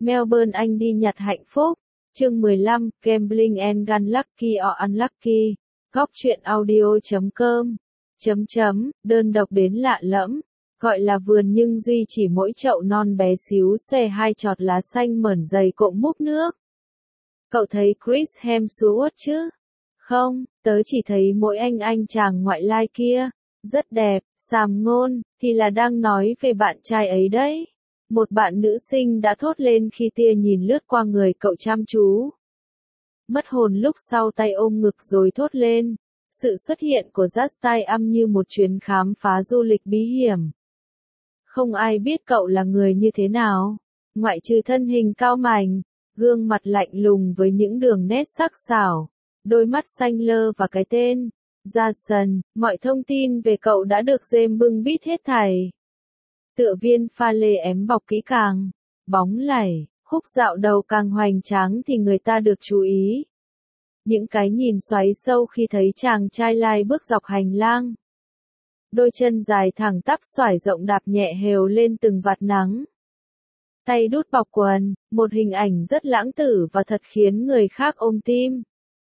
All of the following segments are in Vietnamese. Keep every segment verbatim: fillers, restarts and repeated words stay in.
Melbourne Anh đi nhặt hạnh phúc. Chương mười lăm, Gambling and Gun Lucky or Unlucky. Góc truyện audio chấm com. Chấm chấm, đơn độc đến lạ lẫm. Gọi là vườn nhưng duy chỉ mỗi chậu non bé xíu xòe hai chọt lá xanh mởn dày cộm múc nước. Cậu thấy Chris Hemsworth chứ? Không, tớ chỉ thấy mỗi anh anh chàng ngoại lai kia. Rất đẹp, sàm ngôn, thì là đang nói về bạn trai ấy đấy. Một bạn nữ sinh đã thốt lên khi tia nhìn lướt qua người cậu chăm chú. Mất hồn lúc sau tay ôm ngực rồi thốt lên. Sự xuất hiện của Justin âm như một chuyến khám phá du lịch bí hiểm. Không ai biết cậu là người như thế nào. Ngoại trừ thân hình cao mảnh, gương mặt lạnh lùng với những đường nét sắc sảo, đôi mắt xanh lơ và cái tên Jason, mọi thông tin về cậu đã được James bưng bít hết thảy. Tựa viên pha lê ém bọc kỹ càng, bóng lảy, khúc dạo đầu càng hoành tráng thì người ta được chú ý. Những cái nhìn xoáy sâu khi thấy chàng trai lai bước dọc hành lang. Đôi chân dài thẳng tắp xoải rộng đạp nhẹ hều lên từng vạt nắng. Tay đút bọc quần, một hình ảnh rất lãng tử và thật khiến người khác ôm tim.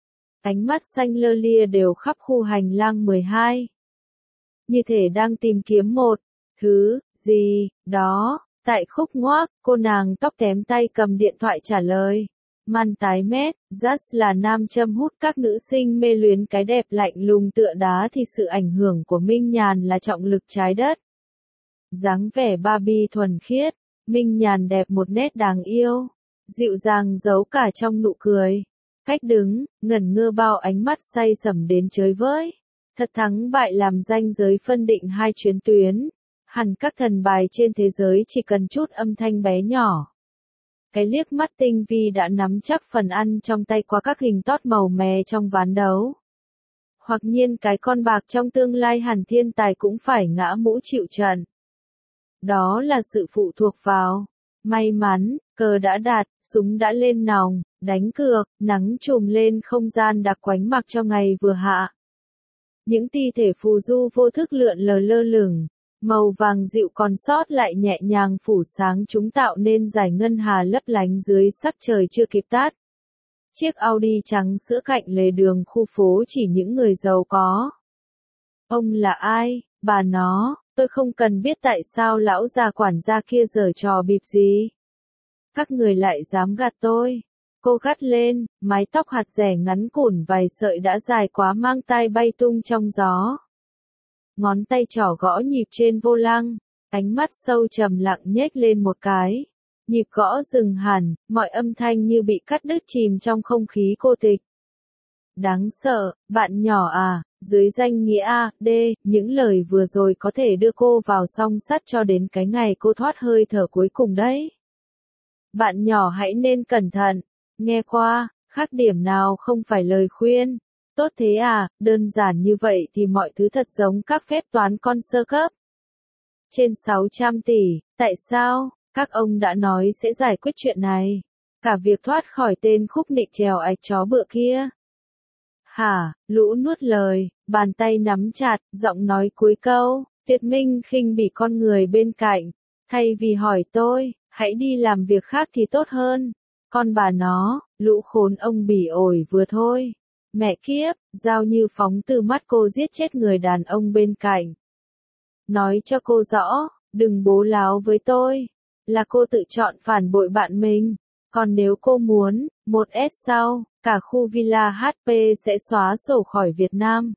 Ánh mắt xanh lơ lia đều khắp khu hành lang mười hai. Như thể đang tìm kiếm một thứ gì đó. Tại khúc ngoác, cô nàng tóc tém tay cầm điện thoại trả lời. Man tái mét, Just là nam châm hút các nữ sinh mê luyến cái đẹp lạnh lùng tựa đá thì sự ảnh hưởng của Minh Nhàn là trọng lực trái đất. Dáng vẻ Barbie thuần khiết, Minh Nhàn đẹp một nét đáng yêu, dịu dàng giấu cả trong nụ cười. Cách đứng, ngẩn ngơ bao ánh mắt say sẩm đến chới với. Thật thắng bại làm ranh giới phân định hai chuyến tuyến. Hẳn các thần bài trên thế giới chỉ cần chút âm thanh bé nhỏ. Cái liếc mắt tinh vi đã nắm chắc phần ăn trong tay qua các hình tót màu mè trong ván đấu. Hoặc nhiên cái con bạc trong tương lai hẳn thiên tài cũng phải ngã mũ chịu trận. Đó là sự phụ thuộc vào may mắn, cờ đã đạt, súng đã lên nòng, đánh cược, nắng trùm lên không gian đặc quánh mặc cho ngày vừa hạ. Những ti thể phù du vô thức lượn lờ lơ lửng. Màu vàng dịu còn sót lại nhẹ nhàng phủ sáng chúng tạo nên dải ngân hà lấp lánh dưới sắc trời chưa kịp tắt. Chiếc Audi trắng sữa cạnh lề đường khu phố chỉ những người giàu có. Ông là ai, bà nó, tôi không cần biết tại sao lão già quản gia kia giở trò bịp gì. Các người lại dám gạt tôi. Cô gắt lên, mái tóc hạt rẻ ngắn cùn vài sợi đã dài quá mang tai bay tung trong gió. Ngón tay trỏ gõ nhịp trên vô lăng, ánh mắt sâu trầm lặng nhếch lên một cái. Nhịp gõ dừng hẳn, mọi âm thanh như bị cắt đứt chìm trong không khí cô tịch. Đáng sợ, bạn nhỏ à, dưới danh nghĩa A, D, những lời vừa rồi có thể đưa cô vào song sắt cho đến cái ngày cô thoát hơi thở cuối cùng đấy. Bạn nhỏ hãy nên cẩn thận, nghe qua, khác điểm nào không phải lời khuyên. Tốt thế à, đơn giản như vậy thì mọi thứ thật giống các phép toán con sơ cấp. Trên sáu trăm tỷ, tại sao, các ông đã nói sẽ giải quyết chuyện này. Cả việc thoát khỏi tên khúc nịnh trèo ạch chó bựa kia. Hả, lũ nuốt lời, bàn tay nắm chặt, giọng nói cuối câu, Tuyệt Minh khinh bỉ con người bên cạnh. Thay vì hỏi tôi, hãy đi làm việc khác thì tốt hơn. Con bà nó, lũ khốn ông bỉ ổi vừa thôi. Mẹ kiếp, dao như phóng từ mắt cô giết chết người đàn ông bên cạnh. Nói cho cô rõ, đừng bố láo với tôi. Là cô tự chọn phản bội bạn mình. Còn nếu cô muốn, một S sau, cả khu villa hát pê sẽ xóa sổ khỏi Việt Nam.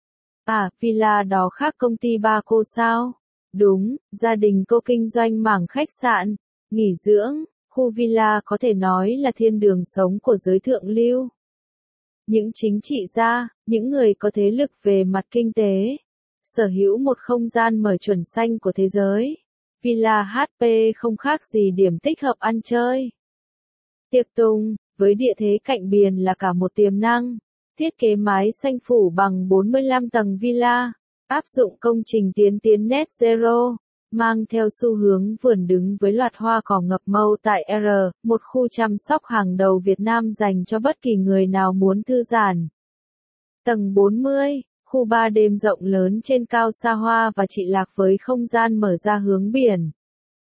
À, villa đó khác công ty ba cô sao? Đúng, gia đình cô kinh doanh mảng khách sạn, nghỉ dưỡng, khu villa có thể nói là thiên đường sống của giới thượng lưu. Những chính trị gia, những người có thế lực về mặt kinh tế, sở hữu một không gian mở chuẩn xanh của thế giới. Villa hát pê không khác gì điểm tích hợp ăn chơi. Tiệc tùng, với địa thế cạnh biển là cả một tiềm năng. Thiết kế mái xanh phủ bằng bốn mươi lăm tầng villa, áp dụng công trình tiến tiến net zero, mang theo xu hướng vườn đứng với loạt hoa cỏ ngập màu tại R, một khu chăm sóc hàng đầu Việt Nam dành cho bất kỳ người nào muốn thư giãn. Tầng bốn mươi, khu ba đêm rộng lớn trên cao xa hoa và trị lạc với không gian mở ra hướng biển.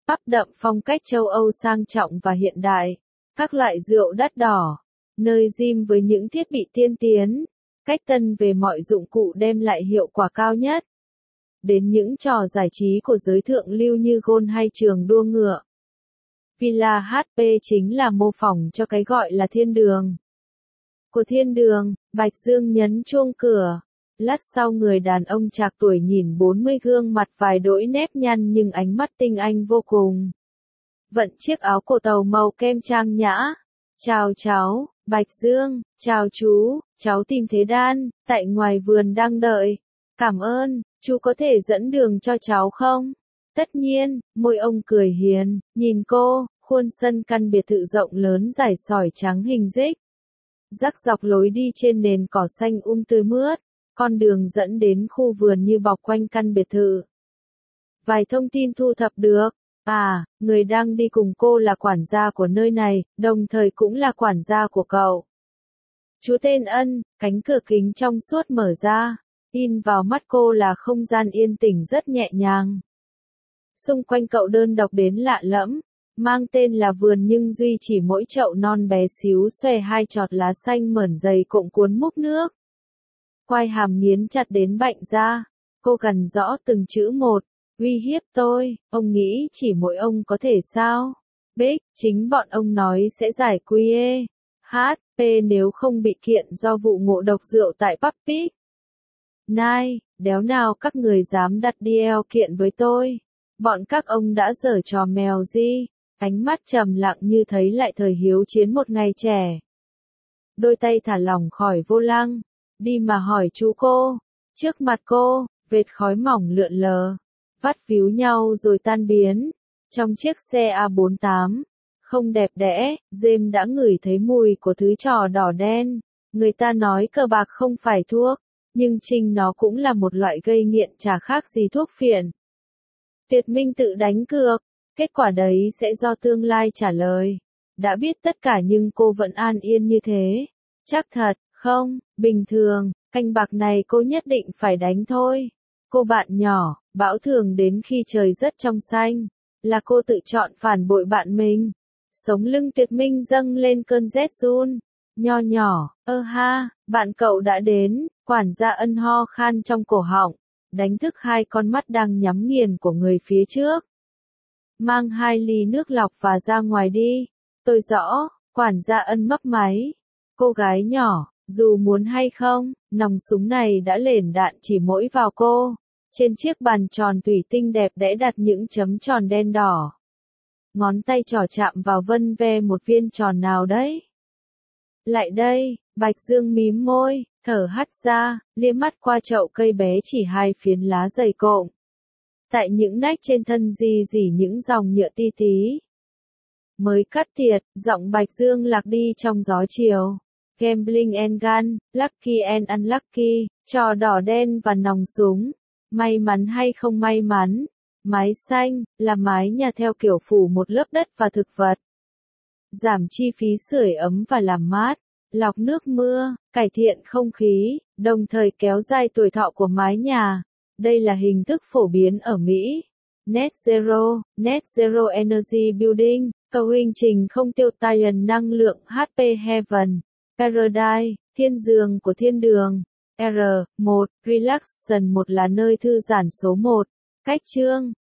Pub đậm phong cách châu Âu sang trọng và hiện đại. Các loại rượu đắt đỏ. Nơi gym với những thiết bị tiên tiến. Cách tân về mọi dụng cụ đem lại hiệu quả cao nhất. Đến những trò giải trí của giới thượng lưu như golf hay trường đua ngựa. Villa hát pê chính là mô phỏng cho cái gọi là thiên đường. Của thiên đường, Bạch Dương nhấn chuông cửa. Lát sau người đàn ông trạc tuổi nhìn bốn mươi gương mặt vài đỗi nếp nhăn nhưng ánh mắt tinh anh vô cùng. Vận chiếc áo cổ tàu màu kem trang nhã. Chào cháu, Bạch Dương, chào chú, cháu tìm Thế Đan, tại ngoài vườn đang đợi. Cảm ơn, chú có thể dẫn đường cho cháu không? Tất nhiên, môi ông cười hiền, nhìn cô, khuôn sân căn biệt thự rộng lớn rải sỏi trắng hình rích. Rắc dọc lối đi trên nền cỏ xanh um tươi mướt, con đường dẫn đến khu vườn như bọc quanh căn biệt thự. Vài thông tin thu thập được. À, người đang đi cùng cô là quản gia của nơi này, đồng thời cũng là quản gia của cậu. Chú tên Ân, cánh cửa kính trong suốt mở ra. In vào mắt cô là không gian yên tĩnh rất nhẹ nhàng. Xung quanh cậu đơn độc đến lạ lẫm, mang tên là vườn nhưng duy chỉ mỗi chậu non bé xíu xòe hai chọt lá xanh mởn dày cộm cuốn múc nước. Quai hàm nghiến chặt đến bệnh ra, cô gằn rõ từng chữ một, uy hiếp tôi, ông nghĩ chỉ mỗi ông có thể sao? Bích, chính bọn ông nói sẽ giải quy e. hát pê nếu không bị kiện do vụ ngộ độc rượu tại Puppy. Nai, đéo nào các người dám đặt đi eo kiện với tôi. Bọn các ông đã giở trò mèo gì? Ánh mắt trầm lặng như thấy lại thời hiếu chiến một ngày trẻ. Đôi tay thả lỏng khỏi vô lăng. Đi mà hỏi chú cô. Trước mặt cô, vệt khói mỏng lượn lờ. Vắt víu nhau rồi tan biến. Trong chiếc xe A bốn tám. Không đẹp đẽ, James đã ngửi thấy mùi của thứ trò đỏ đen. Người ta nói cờ bạc không phải thuốc. Nhưng chính nó cũng là một loại gây nghiện chả khác gì thuốc phiện. Tuyệt Minh tự đánh cược. Kết quả đấy sẽ do tương lai trả lời. Đã biết tất cả nhưng cô vẫn an yên như thế. Chắc thật, không, bình thường, canh bạc này cô nhất định phải đánh thôi. Cô bạn nhỏ, bão thường đến khi trời rất trong xanh. Là cô tự chọn phản bội bạn mình. Sống lưng Tuyệt Minh dâng lên cơn rét run. Nho nhỏ, ơ ha, bạn cậu đã đến, quản gia Ân ho khan trong cổ họng. Đánh thức hai con mắt đang nhắm nghiền của người phía trước. Mang hai ly nước lọc và ra ngoài đi. Tôi rõ, quản gia Ân mấp máy. Cô gái nhỏ, dù muốn hay không, nòng súng này đã lền đạn chỉ mỗi vào cô. Trên chiếc bàn tròn thủy tinh đẹp đẽ đặt những chấm tròn đen đỏ. Ngón tay trỏ chạm vào vân ve một viên tròn nào đấy. Lại đây, Bạch Dương mím môi, thở hắt ra, liếc mắt qua chậu cây bé chỉ hai phiến lá dày cộm. Tại những nách trên thân gì gì những dòng nhựa ti tí. Mới cắt tiệt, giọng Bạch Dương lạc đi trong gió chiều. Gambling and gun, lucky and unlucky, trò đỏ đen và nòng súng. May mắn hay không may mắn. Mái xanh, là mái nhà theo kiểu phủ một lớp đất và thực vật. Giảm chi phí sưởi ấm và làm mát. Lọc nước mưa, cải thiện không khí, đồng thời kéo dài tuổi thọ của mái nhà. Đây là hình thức phổ biến ở Mỹ. Net Zero, Net Zero Energy Building, cầu hình trình không tiêu tàn năng lượng hát pê Heaven, Paradise, thiên giường của thiên đường. R một, Relaxation một là nơi thư giãn số một. Cách chương